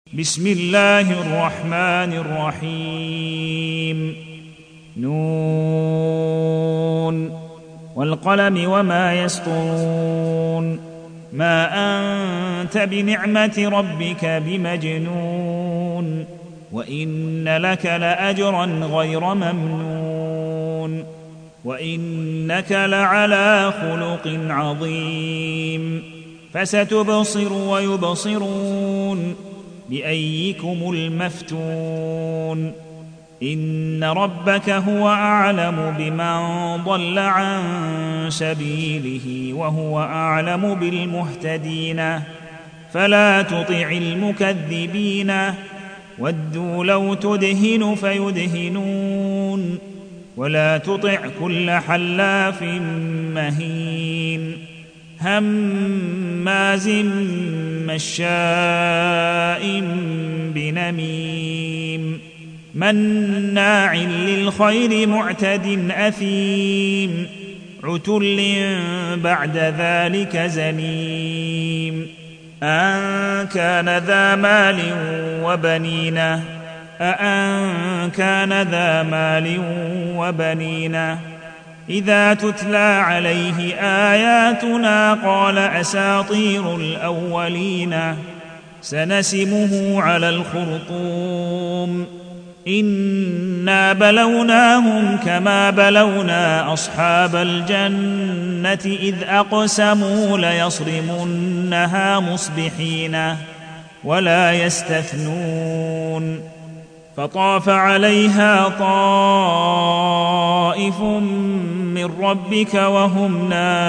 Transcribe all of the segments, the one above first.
بسم الله الرحمن الرحيم. نون والقلم وما يسطرون. ما أنت بنعمة ربك بمجنون، وإن لك لأجرا غير ممنون، وإنك لعلى خلق عظيم. فستبصر ويبصرون بأيكم المفتون. إن ربك هو أعلم بمن ضل عن سبيله وهو أعلم بالمهتدين. فلا تطع المكذبين، ودوا لو تدهن فيدهنون. ولا تطع كل حلاف مهين، هماز مشاء بنميم، مناع للخير معتد أثيم، عتل بعد ذلك زنيم. أن كان ذا مال وبنين، كان ذا مال وبنين إذا تتلى عليه آياتنا قال أساطير الأولين. سنسمه على الخرطوم. إنا بلوناهم كما بلونا أصحاب الجنة إذ أقسموا ليصرمنها مصبحين ولا يستثنون. فطاف عليها طائف من ربك وهم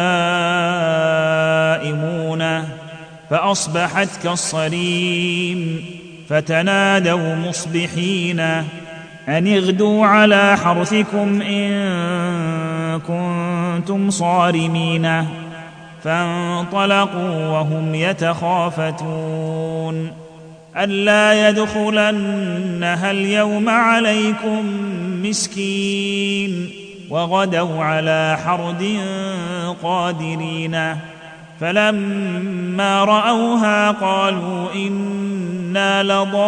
نائمون، فأصبحت كالصريم. فتنادوا مصبحين أن اغدوا على حرثكم إن كنتم صارمين. فانطلقوا وهم يتخافتون ألا يدخلنها اليوم عليكم مسكين، وغدوا على حرد قادرين. فلما رأوها قالوا إنا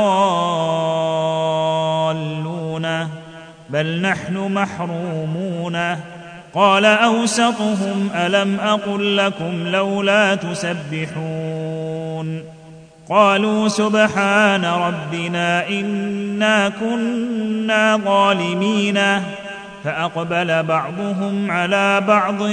لضالون بل نحن محرومون. قال أوسطهم ألم أقل لكم لولا تسبحون؟ قالوا سبحان ربنا إنا كنا ظالمين. فأقبل بعضهم على بعض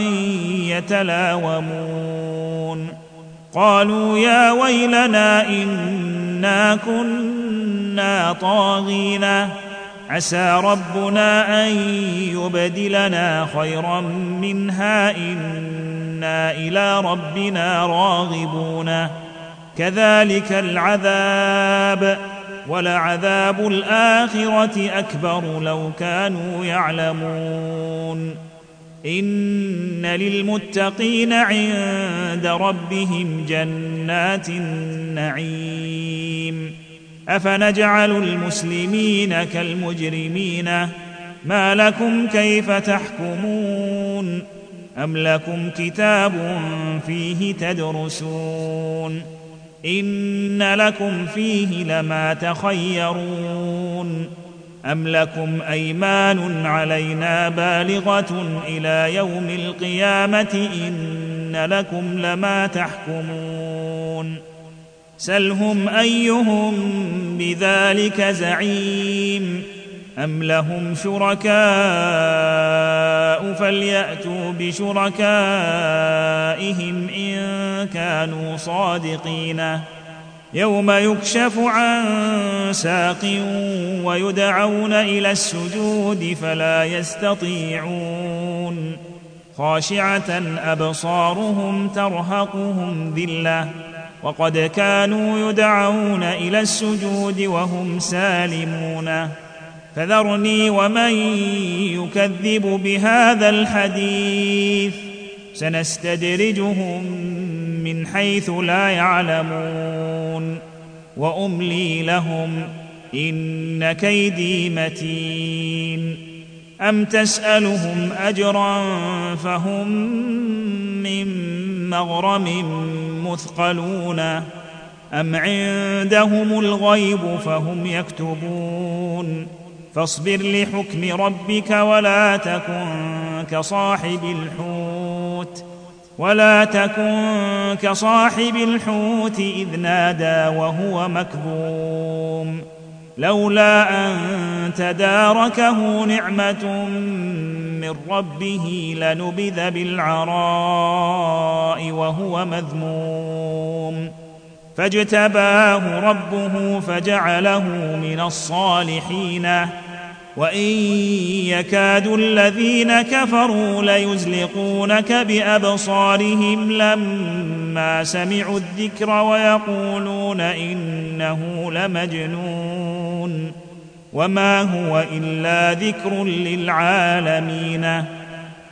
يتلاومون قالوا يا ويلنا إنا كنا طاغين، عسى ربنا أن يبدلنا خيرا منها إنا إلى ربنا راغبون. كذلك العذاب، ولعذاب الآخرة أكبر لو كانوا يعلمون. إن للمتقين عند ربهم جنات النعيم. أفنجعل المسلمين كالمجرمين؟ ما لكم كيف تحكمون؟ أم لكم كتاب فيه تدرسون؟ إن لكم فيه لما تخيرون. أم لكم أيمان علينا بالغة إلى يوم القيامة إن لكم لما تحكمون. سلهم أيهم بذلك زعيم. أم لهم شركاء فليأتوا بشركائهم إن كانوا صادقين. يوم يكشف عن ساق ويدعون إلى السجود فلا يستطيعون. خاشعة أبصارهم ترهقهم ذلة وقد كانوا يدعون إلى السجود وهم سالمون. فذرني ومن يكذب بهذا الحديث سنستدرجهم من حيث لا يعلمون وأملي لهم إن كيدي متين. أم تسألهم أجرا فهم من مغرم مثقلون أم عندهم الغيب فهم يكتبون فاصبر لحكم ربك ولا تكن كصاحب الحوت إذ نادى وهو مكظوم لولا أن تداركه نعمة من ربه لنبذ بالعراء وهو مذموم فاجتباه ربه فجعله من الصالحين وإن يكاد الذين كفروا ليزلقونك بأبصارهم لما سمعوا الذكر ويقولون إنه لمجنون وما هو إلا ذكر للعالمين